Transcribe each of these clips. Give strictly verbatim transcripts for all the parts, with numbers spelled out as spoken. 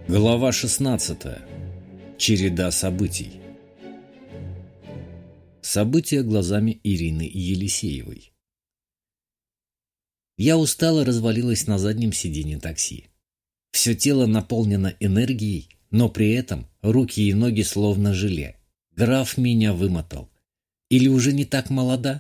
Глава шестнадцатая. Череда событий. События глазами Ирины Елисеевой. Я устало развалилась на заднем сиденье такси. Все тело наполнено энергией, но при этом руки и ноги словно желе. Граф меня вымотал. Или уже не так молода?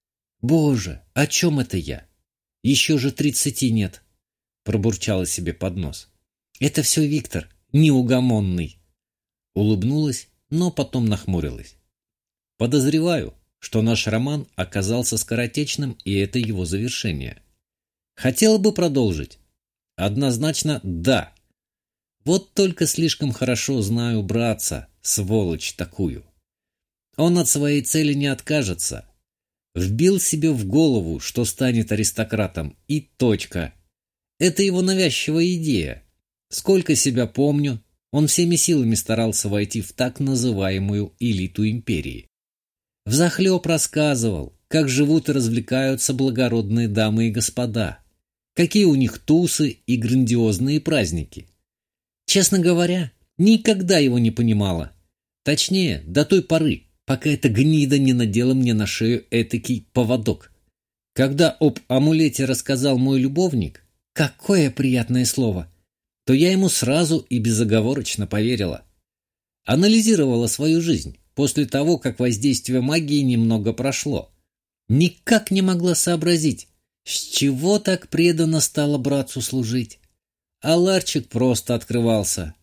Боже, о чем это я? Еще же тридцати нет. Пробурчала себе под нос. Это все Виктор, неугомонный. Улыбнулась, но потом нахмурилась. Подозреваю, что наш роман оказался скоротечным, и это его завершение. Хотела бы продолжить? Однозначно да. Вот только слишком хорошо знаю братца, сволочь такую. Он от своей цели не откажется. Вбил себе в голову, что станет аристократом, и точка. Это его навязчивая идея. Сколько себя помню, он всеми силами старался войти в так называемую элиту империи. Взахлеб рассказывал, как живут и развлекаются благородные дамы и господа, какие у них тусы и грандиозные праздники. Честно говоря, никогда его не понимала. Точнее, до той поры, пока эта гнида не надела мне на шею этакий поводок. Когда об амулете рассказал мой любовник, какое приятное слово, то я ему сразу и безоговорочно поверила. Анализировала свою жизнь после того, как воздействие магии немного прошло. Никак не могла сообразить, с чего так преданно стала братцу служить. А ларчик просто открывался.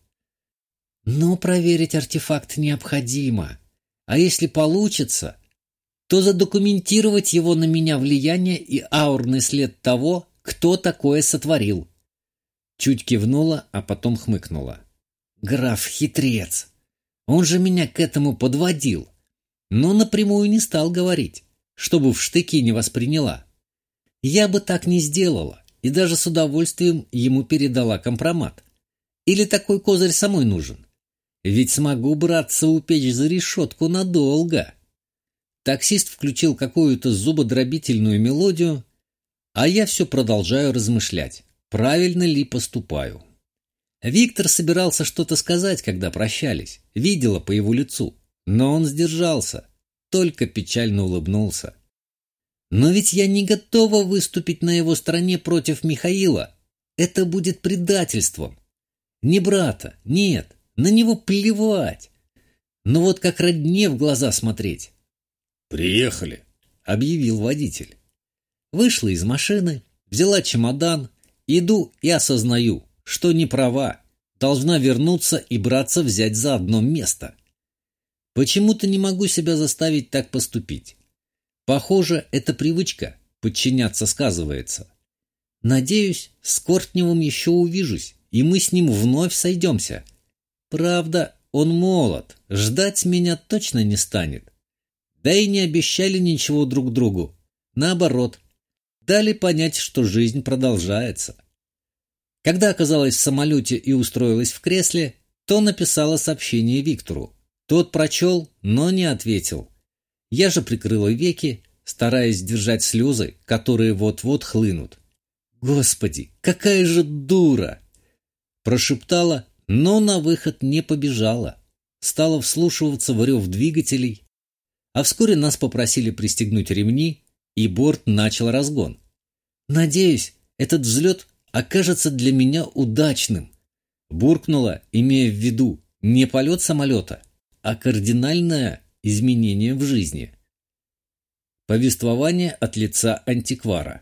Но проверить артефакт необходимо. А если получится, то задокументировать его на меня влияние и аурный след того, кто такое сотворил. Чуть кивнула, а потом хмыкнула. Граф хитрец. Он же меня к этому подводил. Но напрямую не стал говорить, чтобы в штыки не восприняла. Я бы так не сделала и даже с удовольствием ему передала компромат. Или такой козырь самой нужен? Ведь смогу братца упечь за решетку надолго. Таксист включил какую-то зубодробительную мелодию, а я все продолжаю размышлять. Правильно ли поступаю? Виктор собирался что-то сказать, когда прощались. Видела по его лицу. Но он сдержался. Только печально улыбнулся. Но ведь я не готова выступить на его стороне против Михаила. Это будет предательством. Не брата, нет. На него плевать. Но вот как родне в глаза смотреть. «Приехали», — объявил водитель. Вышла из машины, взяла чемодан. Иду и осознаю, что не права, должна вернуться и браться взять за одно место. Почему-то не могу себя заставить так поступить. Похоже, эта привычка подчиняться сказывается. Надеюсь, с Кортневым еще увижусь, и мы с ним вновь сойдемся. Правда, он молод, ждать меня точно не станет. Да и не обещали ничего друг другу. Наоборот, дали понять, что жизнь продолжается. Когда оказалась в самолете и устроилась в кресле, то написала сообщение Виктору. Тот прочел, но не ответил. Я же прикрыла веки, стараясь сдержать слезы, которые вот-вот хлынут. «Господи, какая же дура!» Прошептала, но на выход не побежала. Стала вслушиваться в рев двигателей, а вскоре нас попросили пристегнуть ремни, и борт начал разгон. «Надеюсь, этот взлет окажется для меня удачным», — буркнула, имея в виду не полет самолета, а кардинальное изменение в жизни. Повествование от лица антиквара.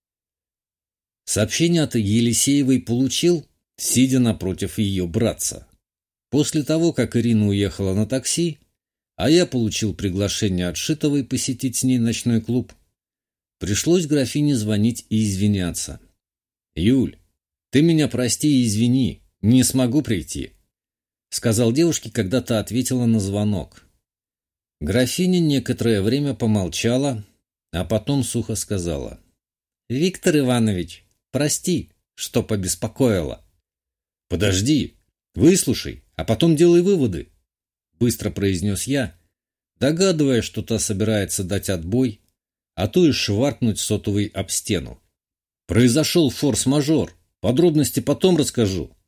Сообщение от Елисеевой получил, сидя напротив ее братца. После того, как Ирина уехала на такси, а я получил приглашение от Шитовой посетить с ней ночной клуб, пришлось графине звонить и извиняться. «Юль, ты меня прости и извини, не смогу прийти», — сказал девушке, когда та ответила на звонок. Графиня некоторое время помолчала, а потом сухо сказала: «Виктор Иванович, прости, что побеспокоила». «Подожди, выслушай, а потом делай выводы», — быстро произнес я, догадываясь, что та собирается дать отбой, а то и шваркнуть сотовый об стену. «Произошел форс-мажор. Подробности потом расскажу.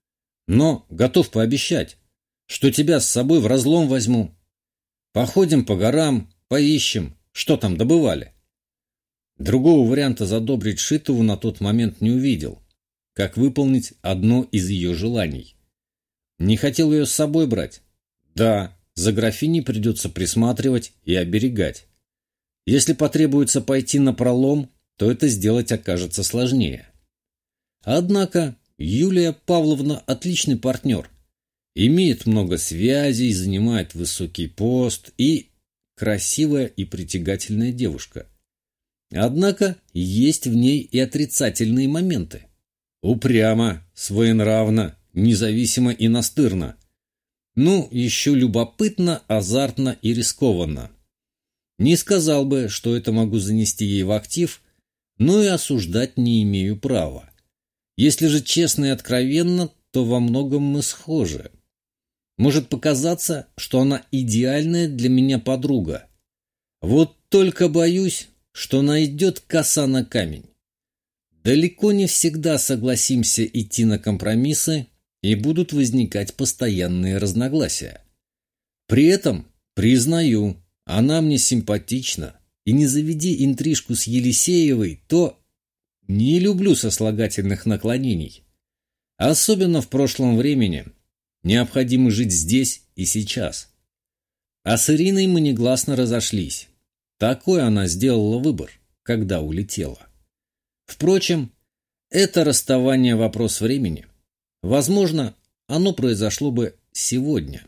Но готов пообещать, что тебя с собой в разлом возьму. Походим по горам, поищем, что там добывали. Другого варианта задобрить Шитову на тот момент не увидел, как выполнить одно из ее желаний. Не хотел ее с собой брать? Да, за графиней придется присматривать и оберегать. Если потребуется пойти напролом, то это сделать окажется сложнее. Однако Юлия Павловна отличный партнер, имеет много связей, занимает высокий пост и красивая и притягательная девушка. Однако есть в ней и отрицательные моменты. Упряма, своенравна, независимо и настырна. Ну, еще любопытно, азартно и рискованно. Не сказал бы, что это могу занести ей в актив, но и осуждать не имею права. Если же честно и откровенно, то во многом мы схожи. Может показаться, что она идеальная для меня подруга. Вот только боюсь, что найдет коса на камень. Далеко не всегда согласимся идти на компромиссы, и будут возникать постоянные разногласия. При этом, признаю, она мне симпатична, и не заведи интрижку с Елисеевой, то не люблю сослагательных наклонений. Особенно в прошлом времени. Необходимо жить здесь и сейчас. А с Ириной мы негласно разошлись. Такой она сделала выбор, когда улетела. Впрочем, это расставание – вопрос времени. Возможно, оно произошло бы сегодня.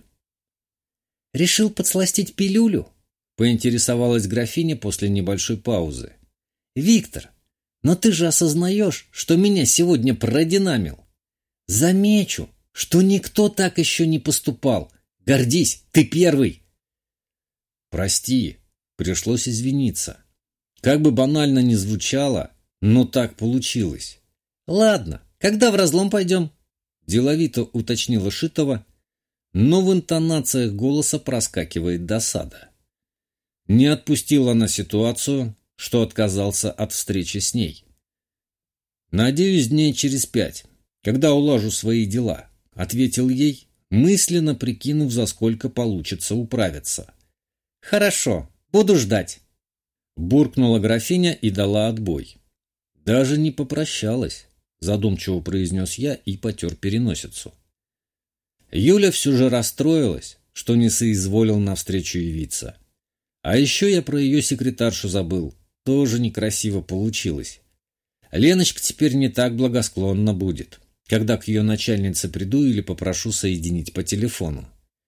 «Решил подсластить пилюлю?» – поинтересовалась графиня после небольшой паузы. «Виктор, но ты же осознаешь, что меня сегодня продинамил. Замечу, что никто так еще не поступал. Гордись, ты первый!» «Прости, пришлось извиниться. Как бы банально ни звучало, но так получилось». «Ладно, когда в разлом пойдем?» Деловито уточнила Шитова, но в интонациях голоса проскакивает досада. Не отпустила она ситуацию, что отказался от встречи с ней. «Надеюсь, дней через пять, когда улажу свои дела», — ответил ей, мысленно прикинув, за сколько получится управиться. «Хорошо, буду ждать», — буркнула графиня и дала отбой. Даже не попрощалась. Задумчиво произнес я и потер переносицу. Юля все же расстроилась, что не соизволил навстречу явиться. А еще я про ее секретаршу забыл. Тоже некрасиво получилось. Леночка теперь не так благосклонна будет, когда к ее начальнице приду или попрошу соединить по телефону.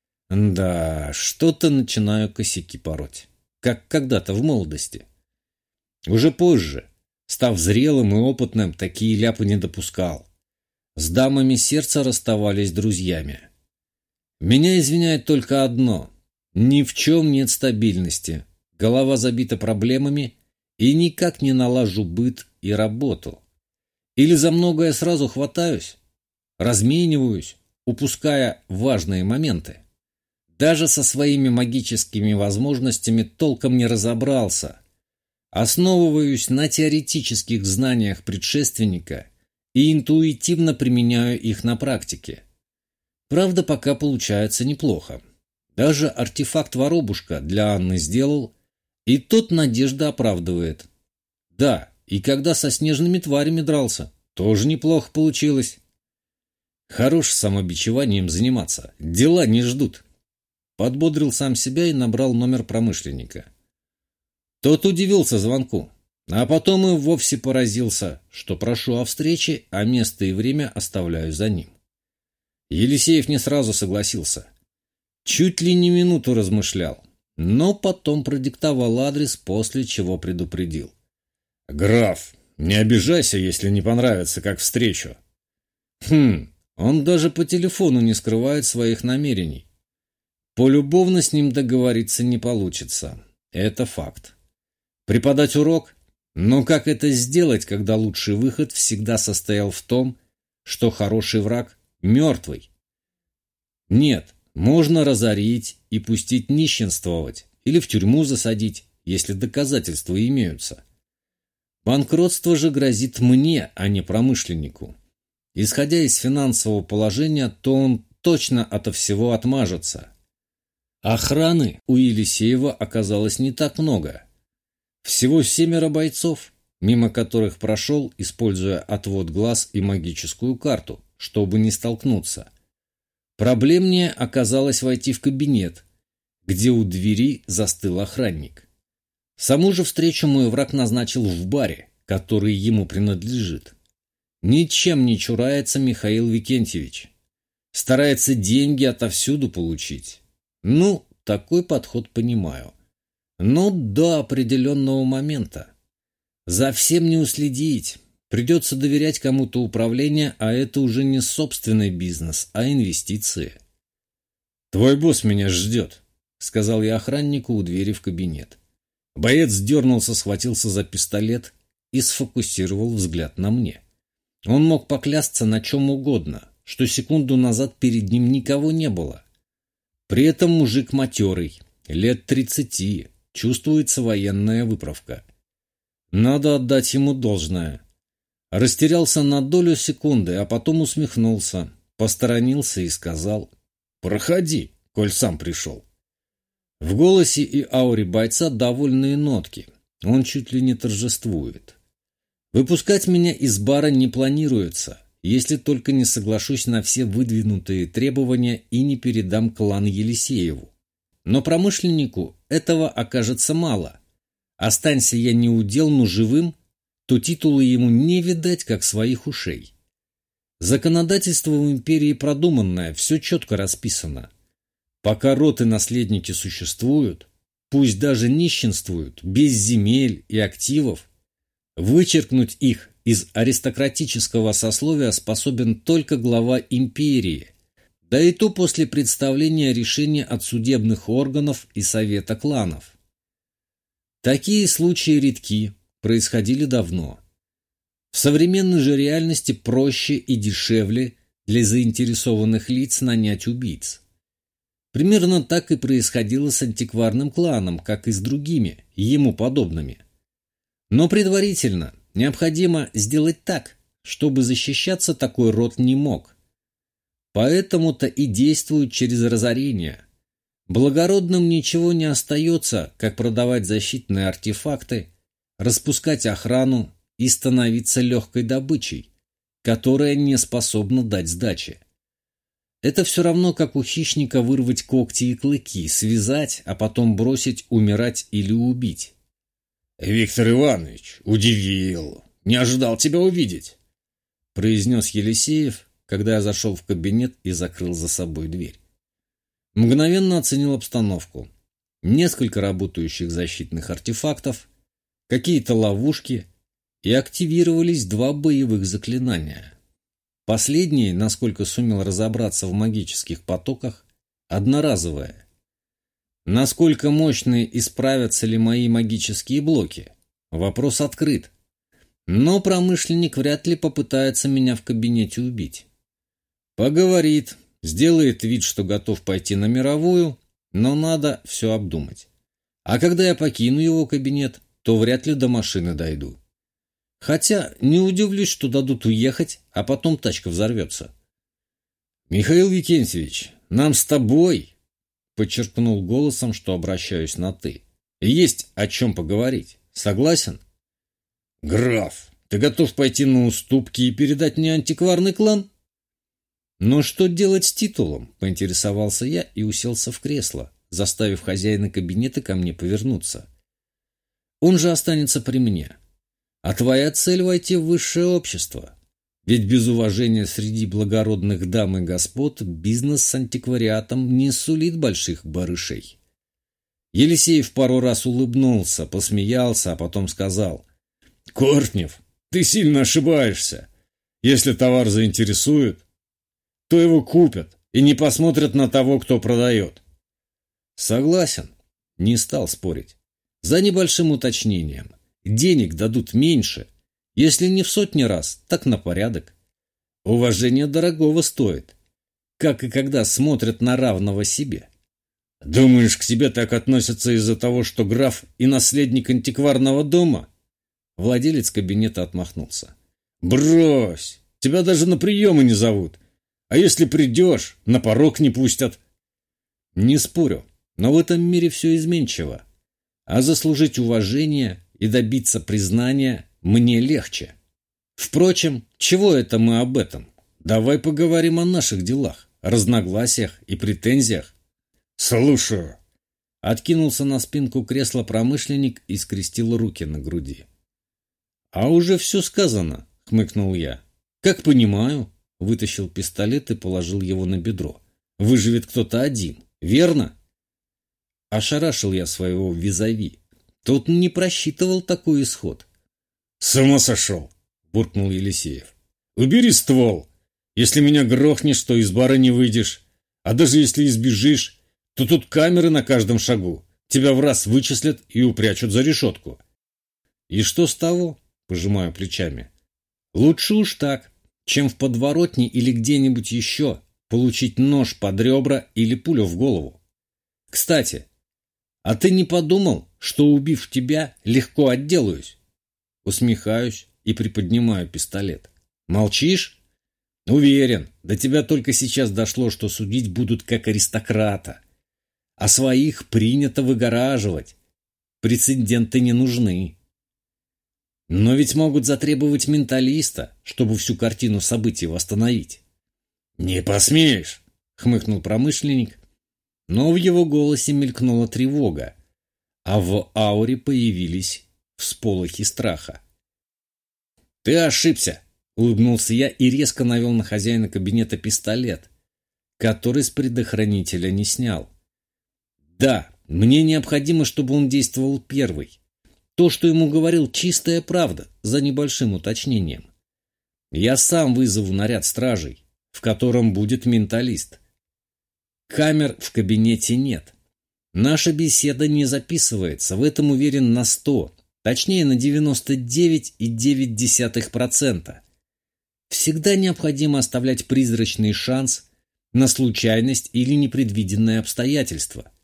Да, что-то начинаю косяки пороть, как когда-то в молодости. Уже позже, став зрелым и опытным, такие ляпы не допускал. С дамами сердца расставались друзьями. Меня извиняет только одно. Ни в чем нет стабильности. Голова забита проблемами, и никак не налажу быт и работу. Или за многое сразу хватаюсь, размениваюсь, упуская важные моменты. Даже со своими магическими возможностями толком не разобрался. Основываюсь на теоретических знаниях предшественника и интуитивно применяю их на практике. Правда, пока получается неплохо. Даже артефакт-воробушка для Анны сделал, и тот надежда оправдывает. Да, и когда со снежными тварями дрался, тоже неплохо получилось. Хорош самобичеванием заниматься, дела не ждут. Подбодрил сам себя и набрал номер промышленника. Тот удивился звонку, а потом и вовсе поразился, что прошу о встрече, а место и время оставляю за ним. Елисеев не сразу согласился. Чуть ли не минуту размышлял, но потом продиктовал адрес, после чего предупредил. «Граф, не обижайся, если не понравится, как встречу». Хм, он даже по телефону не скрывает своих намерений. Полюбовно с ним договориться не получится. Это факт. Преподать урок? Но как это сделать, когда лучший выход всегда состоял в том, что хороший враг мертвый? Нет, можно разорить и пустить нищенствовать, или в тюрьму засадить, если доказательства имеются. Банкротство же грозит мне, а не промышленнику. исходя из финансового положения, то он точно ото всего отмажется. Охраны у Елисеева оказалось не так много. Всего семеро бойцов, мимо которых прошел, используя отвод глаз и магическую карту, чтобы не столкнуться. Проблемнее оказалось войти в кабинет, где у двери застыл охранник. Саму же встречу мой враг назначил в баре, который ему принадлежит. Ничем не чурается Михаил Викентьевич. Старается деньги отовсюду получить. Ну, такой подход понимаю. Но до определенного момента. За всем не уследить. Придется доверять кому-то управление, а это уже не собственный бизнес, а инвестиции. «Твой босс меня ждет», — сказал я охраннику у двери в кабинет. Боец дернулся, схватился за пистолет и сфокусировал взгляд на мне. Он мог поклясться на чем угодно, что секунду назад перед ним никого не было. При этом мужик матерый, лет тридцати, чувствуется военная выправка. Надо отдать ему должное. Растерялся на долю секунды, а потом усмехнулся, посторонился и сказал: «Проходи, коль сам пришел». В голосе и ауре бойца довольные нотки, он чуть ли не торжествует. Выпускать меня из бара не планируется, если только не соглашусь на все выдвинутые требования и не передам клан Елисееву. Но промышленнику этого окажется мало. Останься я не удел, но живым, то титулы ему не видать, как своих ушей. Законодательство в империи продуманное, все четко расписано. Пока род и наследники существуют, пусть даже нищенствуют, без земель и активов, вычеркнуть их из аристократического сословия способен только глава империи, да и то после представления решения от судебных органов и совета кланов. Такие случаи редки, происходили давно. В современной же реальности проще и дешевле для заинтересованных лиц нанять убийц. Примерно так и происходило с антикварным кланом, как и с другими, ему подобными. Но предварительно необходимо сделать так, чтобы защищаться такой род не мог. Поэтому-то и действуют через разорение. Благородным ничего не остается, как продавать защитные артефакты, распускать охрану и становиться легкой добычей, которая не способна дать сдачи. Это все равно, как у хищника вырвать когти и клыки, связать, а потом бросить умирать или убить. «Виктор Иванович, удивил, не ожидал тебя увидеть», — произнес Елисеев, когда я зашел в кабинет и закрыл за собой дверь. Мгновенно оценил обстановку. Несколько работающих защитных артефактов, какие-то ловушки, и активировались два боевых заклинания. Последнее, насколько сумел разобраться в магических потоках, одноразовое. Насколько мощные и справятся ли мои магические блоки? Вопрос открыт. Но промышленник вряд ли попытается меня в кабинете убить. Поговорит, сделает вид, что готов пойти на мировую, но надо все обдумать. А когда я покину его кабинет, то вряд ли до машины дойду. Хотя не удивлюсь, что дадут уехать, а потом тачка взорвется. «Михаил Викентьевич, нам с тобой», — подчеркнул голосом, что обращаюсь на «ты», — «есть о чем поговорить. Согласен?» «Граф, ты готов пойти на уступки и передать мне антикварный клан?» «Но что делать с титулом?» — поинтересовался я и уселся в кресло, заставив хозяина кабинета ко мне повернуться. «Он же останется при мне. А твоя цель — войти в высшее общество. Ведь без уважения среди благородных дам и господ бизнес с антиквариатом не сулит больших барышей». Елисеев пару раз улыбнулся, посмеялся, а потом сказал: «Кортнев, ты сильно ошибаешься. Если товар заинтересует, то его купят и не посмотрят на того, кто продает». «Согласен», — не стал спорить. «За небольшим уточнением. Денег дадут меньше, если не в сотни раз, так на порядок. Уважение дорогого стоит, как и когда смотрят на равного себе». «Думаешь, к тебе так относятся из-за того, что граф и наследник антикварного дома?» Владелец кабинета отмахнулся. «Брось! Тебя даже на приемы не зовут. А если придешь, на порог не пустят. Не спорю, но в этом мире все изменчиво. А заслужить уважение и добиться признания мне легче. Впрочем, чего это мы об этом? Давай поговорим о наших делах, разногласиях и претензиях. Слушаю. Откинулся на спинку кресла промышленник и скрестил руки на груди. А уже все сказано, хмыкнул я. Как понимаю, вытащил пистолет и положил его на бедро. Выживет кто-то один, верно? Ошарашил я своего визави. Тот не просчитывал такой исход. С ума сошел, буркнул Елисеев. Убери ствол. Если меня грохнешь, то из бара не выйдешь. А даже если избежишь, то тут камеры на каждом шагу. Тебя в раз вычислят и упрячут за решетку. И что с того? Пожимаю плечами. Лучше уж так, чем в подворотне или где-нибудь еще получить нож под ребра или пулю в голову. Кстати, а ты не подумал, что, убив тебя, легко отделаюсь? Усмехаюсь и приподнимаю пистолет. Молчишь? Уверен, до тебя только сейчас дошло, что судить будут как аристократа. А своих принято выгораживать. Прецеденты не нужны. Но ведь могут затребовать менталиста, чтобы всю картину событий восстановить. «Не посмеешь!» — хмыкнул промышленник, но в его голосе мелькнула тревога, а в ауре появились всполохи страха. «Ты ошибся!» — улыбнулся я и резко навел на хозяина кабинета пистолет, который с предохранителя не снял. «Да, мне необходимо, чтобы он действовал первый. То, что ему говорил, чистая правда, за небольшим уточнением. Я сам вызову наряд стражей, в котором будет менталист. Камер в кабинете нет. Наша беседа не записывается, в этом уверен на сто, точнее на девяносто девять и девять десятых процента. Всегда необходимо оставлять призрачный шанс на случайность или непредвиденное обстоятельство.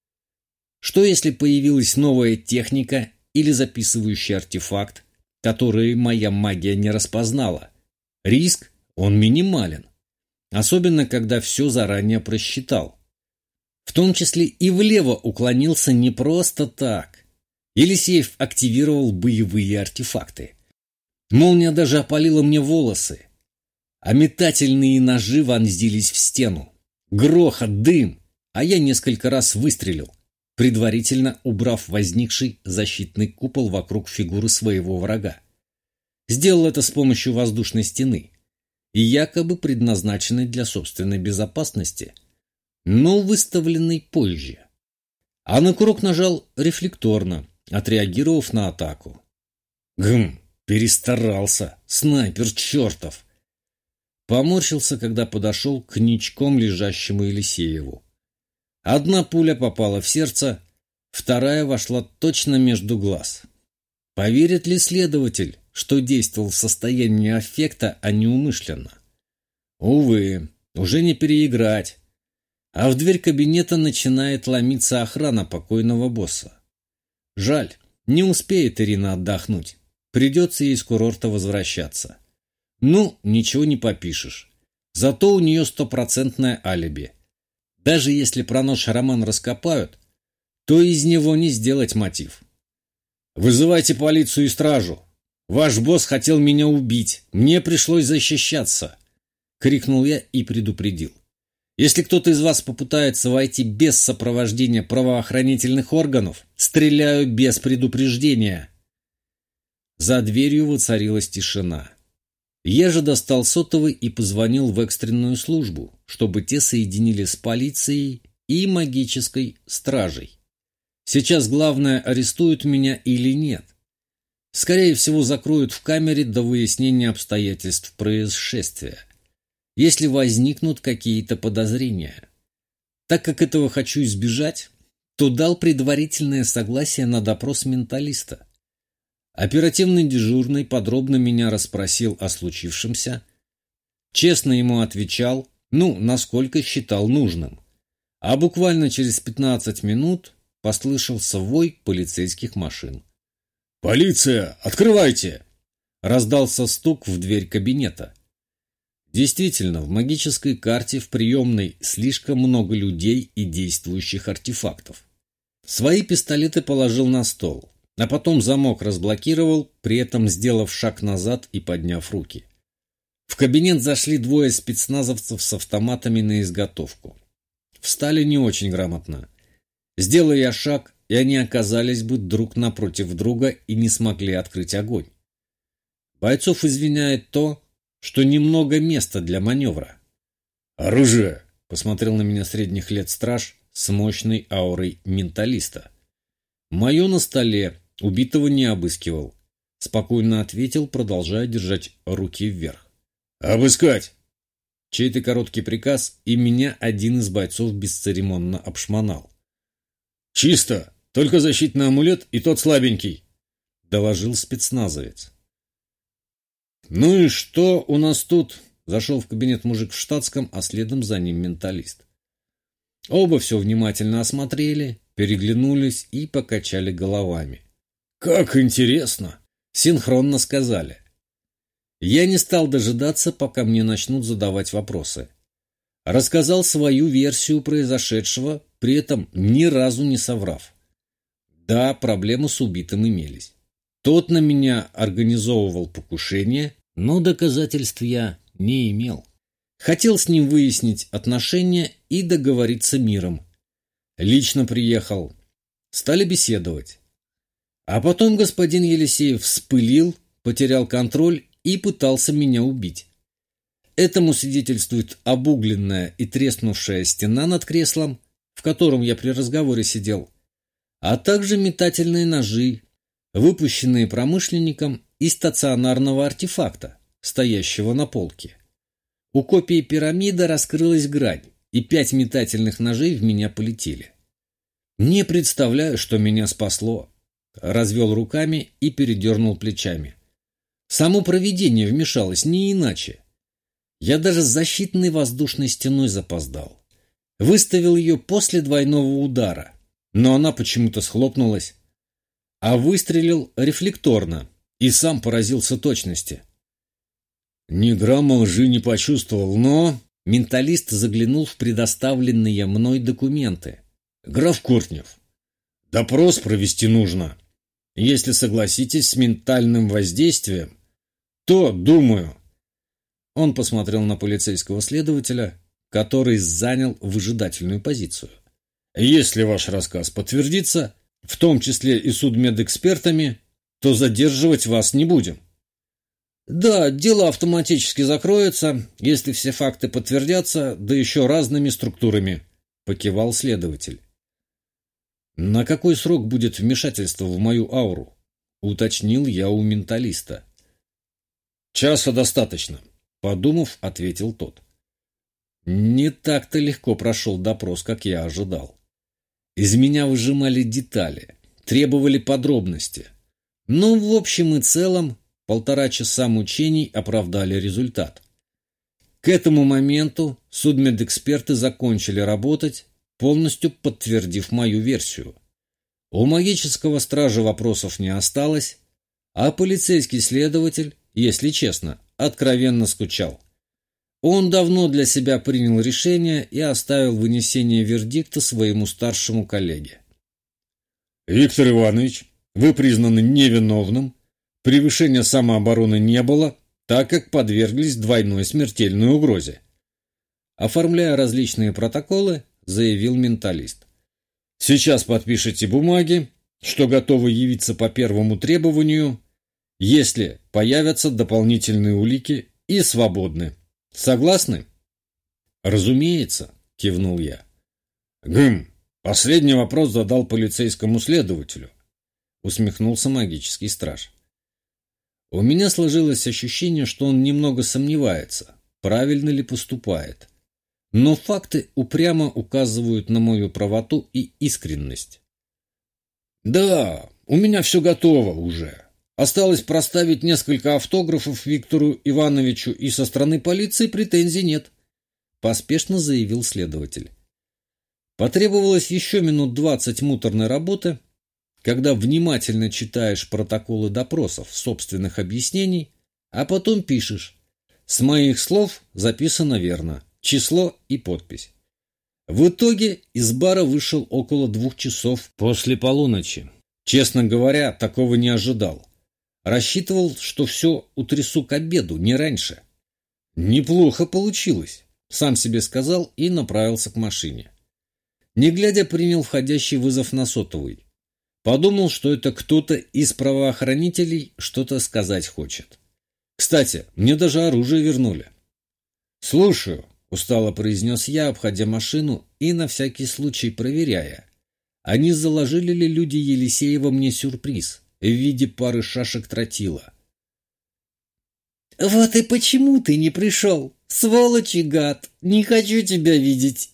Что если появилась новая техника или записывающий артефакт, который моя магия не распознала? Риск, он минимален. Особенно, когда все заранее просчитал. В том числе и влево уклонился не просто так. Елисеев активировал боевые артефакты. Молния даже опалила мне волосы, а метательные ножи вонзились в стену. Грохот, дым, а я несколько раз выстрелил, предварительно убрав возникший защитный купол вокруг фигуры своего врага. Сделал это с помощью воздушной стены, и якобы предназначенной для собственной безопасности, но выставленной позже. А на курок нажал рефлекторно, отреагировав на атаку. Гм, перестарался, снайпер чертов! Поморщился, когда подошел к ничком лежащему Елисееву. Одна пуля попала в сердце, вторая вошла точно между глаз. Поверит ли следователь, что действовал в состоянии аффекта, а не умышленно? Увы, уже не переиграть. А в дверь кабинета начинает ломиться охрана покойного босса. Жаль, не успеет Ирина отдохнуть. Придется ей с курорта возвращаться. Ну, ничего не попишешь. Зато у нее стопроцентное алиби. Даже если про нож роман раскопают, то из него не сделать мотив. «Вызывайте полицию и стражу! Ваш босс хотел меня убить, мне пришлось защищаться!» — крикнул я и предупредил. «Если кто-то из вас попытается войти без сопровождения правоохранительных органов, стреляю без предупреждения!» За дверью воцарилась тишина. Я же достал сотовый и позвонил в экстренную службу, чтобы те соединили с полицией и магической стражей. Сейчас главное, арестуют меня или нет. Скорее всего, закроют в камере до выяснения обстоятельств происшествия, если возникнут какие-то подозрения. Так как этого хочу избежать, то дал предварительное согласие на допрос менталиста. Оперативный дежурный подробно меня расспросил о случившемся, честно ему отвечал, ну, насколько считал нужным. А буквально через пятнадцать минут послышался вой полицейских машин. «Полиция, открывайте!» Раздался стук в дверь кабинета. Действительно, в магической карте в приемной слишком много людей и действующих артефактов. Свои пистолеты положил на стол, а потом замок разблокировал, при этом сделав шаг назад и подняв руки. В кабинет зашли двое спецназовцев с автоматами на изготовку. Встали не очень грамотно. Сделая я шаг, и они оказались бы друг напротив друга и не смогли открыть огонь. Бойцов извиняет то, что немного места для маневра. «Оружие!» — посмотрел на меня средних лет страж с мощной аурой менталиста. «Мое на столе, убитого не обыскивал», — спокойно ответил, продолжая держать руки вверх. «Обыскать!» Чей-то короткий приказ, и меня один из бойцов бесцеремонно обшмонал. «Чисто! Только защитный амулет и тот слабенький!» — доложил спецназовец. «Ну и что у нас тут?» — зашел в кабинет мужик в штатском, а следом за ним менталист. Оба все внимательно осмотрели, переглянулись и покачали головами. «Как интересно!» — синхронно сказали. Я не стал дожидаться, пока мне начнут задавать вопросы. Рассказал свою версию произошедшего, при этом ни разу не соврав. Да, проблемы с убитым имелись. Тот на меня организовывал покушение, но доказательств я не имел. Хотел с ним выяснить отношения и договориться миром. Лично приехал. Стали беседовать. А потом господин Елисеев вспылил, потерял контроль и пытался меня убить. Этому свидетельствует обугленная и треснувшая стена над креслом, в котором я при разговоре сидел, а также метательные ножи, выпущенные промышленником из стационарного артефакта, стоящего на полке. У копии пирамиды раскрылась грань, и пять метательных ножей в меня полетели. Не представляю, что меня спасло. Развел руками и передернул плечами. Само провидение вмешалось, не иначе. Я даже с защитной воздушной стеной запоздал. Выставил ее после двойного удара, но она почему-то схлопнулась. А выстрелил рефлекторно и сам поразился точности. Ни грамма лжи не почувствовал, но... Менталист заглянул в предоставленные мной документы. «Граф Кортнев, допрос провести нужно. Если согласитесь с ментальным воздействием, то, думаю...» Он посмотрел на полицейского следователя, который занял выжидательную позицию. «Если ваш рассказ подтвердится, в том числе и судмедэкспертами, то задерживать вас не будем». «Да, дело автоматически закроется, если все факты подтвердятся, да еще разными структурами», — покивал следователь. «На какой срок будет вмешательство в мою ауру?» — уточнил я у менталиста. «Часа достаточно», — подумав, ответил тот. Не так-то легко прошел допрос, как я ожидал. Из меня выжимали детали, требовали подробности. Но в общем и целом полтора часа мучений оправдали результат. К этому моменту судмедэксперты закончили работать, полностью подтвердив мою версию. У магического стража вопросов не осталось, а полицейский следователь, если честно, откровенно скучал. Он давно для себя принял решение и оставил вынесение вердикта своему старшему коллеге. «Виктор Иванович, вы признаны невиновным. Превышения самообороны не было, так как подверглись двойной смертельной угрозе». Оформляя различные протоколы, заявил менталист. «Сейчас подпишите бумаги, что готовы явиться по первому требованию, если появятся дополнительные улики, и свободны. Согласны?» «Разумеется», — кивнул я. «Гм, последний вопрос задал полицейскому следователю», — усмехнулся магический страж. У меня сложилось ощущение, что он немного сомневается, правильно ли поступает. Но факты упрямо указывают на мою правоту и искренность. «Да, у меня все готово уже. Осталось проставить несколько автографов Виктору Ивановичу, и со стороны полиции претензий нет», — поспешно заявил следователь. Потребовалось еще минут двадцать муторной работы, когда внимательно читаешь протоколы допросов, собственных объяснений, а потом пишешь С моих слов записано верно. Число и подпись. В итоге из бара вышел около двух часов после полуночи. Честно говоря, такого не ожидал. Рассчитывал, что все утрясу к обеду, не раньше. Неплохо получилось, сам себе сказал и направился к машине. Не глядя, принял входящий вызов на сотовый. Подумал, что это кто-то из правоохранителей что-то сказать хочет. Кстати, мне даже оружие вернули. «Слушаю», — устало произнес я, обходя машину и на всякий случай проверяя, а не заложили ли люди Елисеева мне сюрприз в виде пары шашек тротила. «Вот и почему ты не пришел, сволочь и гад! Не хочу тебя видеть!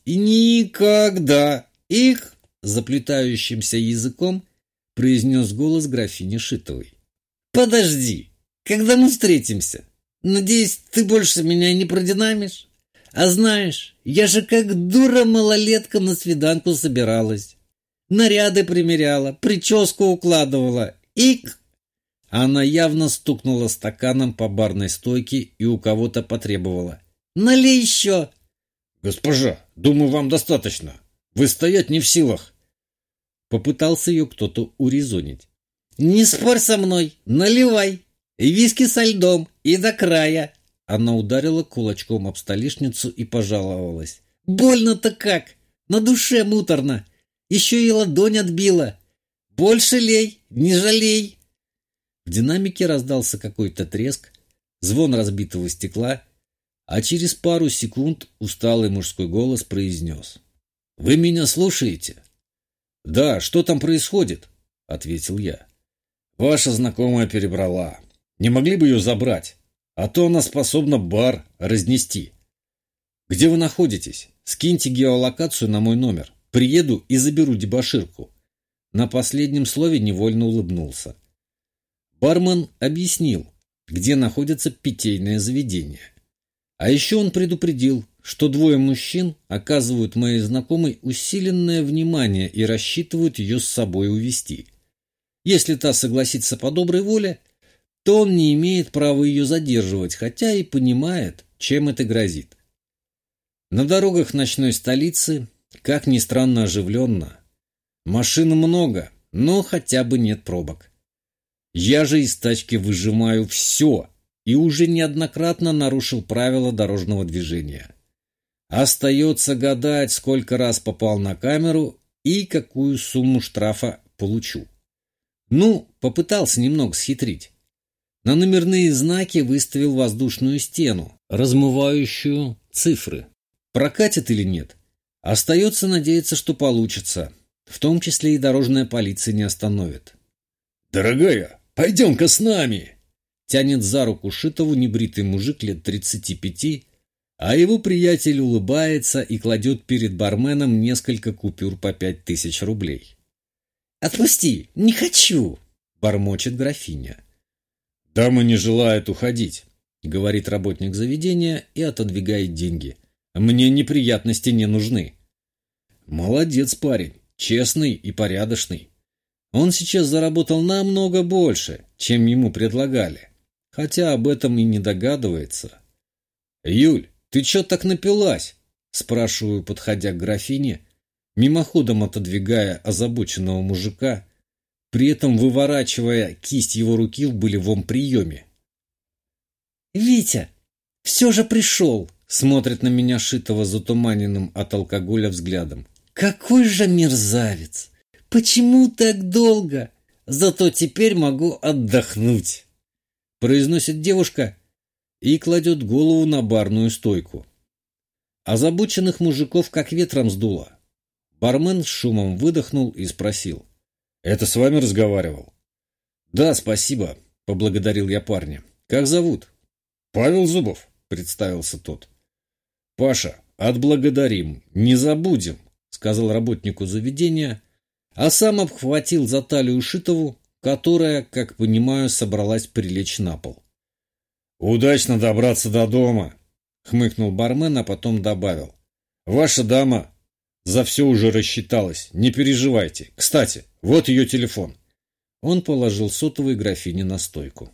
Никогда! Их!» Заплетающимся языком произнес голос графини Шитовой. «Подожди, когда мы встретимся? Надеюсь, ты больше меня не продинамишь? А знаешь, я же как дура-малолетка на свиданку собиралась. Наряды примеряла, прическу укладывала. Ик!» Она явно стукнула стаканом по барной стойке и у кого-то потребовала. «Налей еще!» «Госпожа, думаю, вам достаточно. Вы стоять не в силах». Попытался ее кто-то урезонить. «Не спорь со мной, наливай! И виски со льдом, и до края!» Она ударила кулачком об столешницу и пожаловалась. «Больно-то как! На душе муторно! Еще и ладонь отбила! Больше лей, не жалей!» В динамике раздался какой-то треск, звон разбитого стекла, а через пару секунд усталый мужской голос произнес. «Вы меня слушаете?» «Да, что там происходит?» — ответил я. «Ваша знакомая перебрала. Не могли бы ее забрать? А то она способна бар разнести». «Где вы находитесь? Скиньте геолокацию на мой номер. Приеду и заберу дебоширку». На последнем слове невольно улыбнулся. Бармен объяснил, где находится питейное заведение. А еще он предупредил, что двое мужчин оказывают моей знакомой усиленное внимание и рассчитывают ее с собой увезти. Если та согласится по доброй воле, то он не имеет права ее задерживать, хотя и понимает, чем это грозит. На дорогах ночной столицы, как ни странно, оживленно. Машин много, но хотя бы нет пробок. Я же из тачки выжимаю все и уже неоднократно нарушил правила дорожного движения. Остается гадать, сколько раз попал на камеру и какую сумму штрафа получу. Ну, попытался немного схитрить. На номерные знаки выставил воздушную стену, размывающую цифры. Прокатит или нет? Остается надеяться, что получится. В том числе и дорожная полиция не остановит. «Дорогая, пойдем-ка с нами!» Тянет за руку Шитову небритый мужик лет тридцати пяти, а его приятель улыбается и кладет перед барменом несколько купюр по пять тысяч рублей. «Отпусти, не хочу!» — бормочет графиня. «Дама не желает уходить», — говорит работник заведения и отодвигает деньги. «Мне неприятности не нужны». Молодец парень, честный и порядочный. Он сейчас заработал намного больше, чем ему предлагали, хотя об этом и не догадывается. «Юль, ты чё так напилась?» — спрашиваю, подходя к графине, мимоходом отодвигая озабоченного мужика, при этом выворачивая кисть его руки в болевом приеме. «Витя, все же пришел!» — смотрит на меня Шитова затуманенным от алкоголя взглядом. «Какой же мерзавец! Почему так долго? Зато теперь могу отдохнуть!» — произносит девушка и кладет голову на барную стойку. Озабоченных мужиков как ветром сдуло. Бармен с шумом выдохнул и спросил. «Это с вами разговаривал?» «Да, спасибо», — поблагодарил я парня. «Как зовут?» «Павел Зубов», — представился тот. «Паша, отблагодарим, не забудем», — сказал работнику заведения, а сам обхватил за талию Шитову, которая, как понимаю, собралась прилечь на пол. «Удачно добраться до дома», — хмыкнул бармен, а потом добавил. «Ваша дама за все уже рассчиталась, не переживайте. Кстати, вот ее телефон». Он положил сотовый графине на стойку.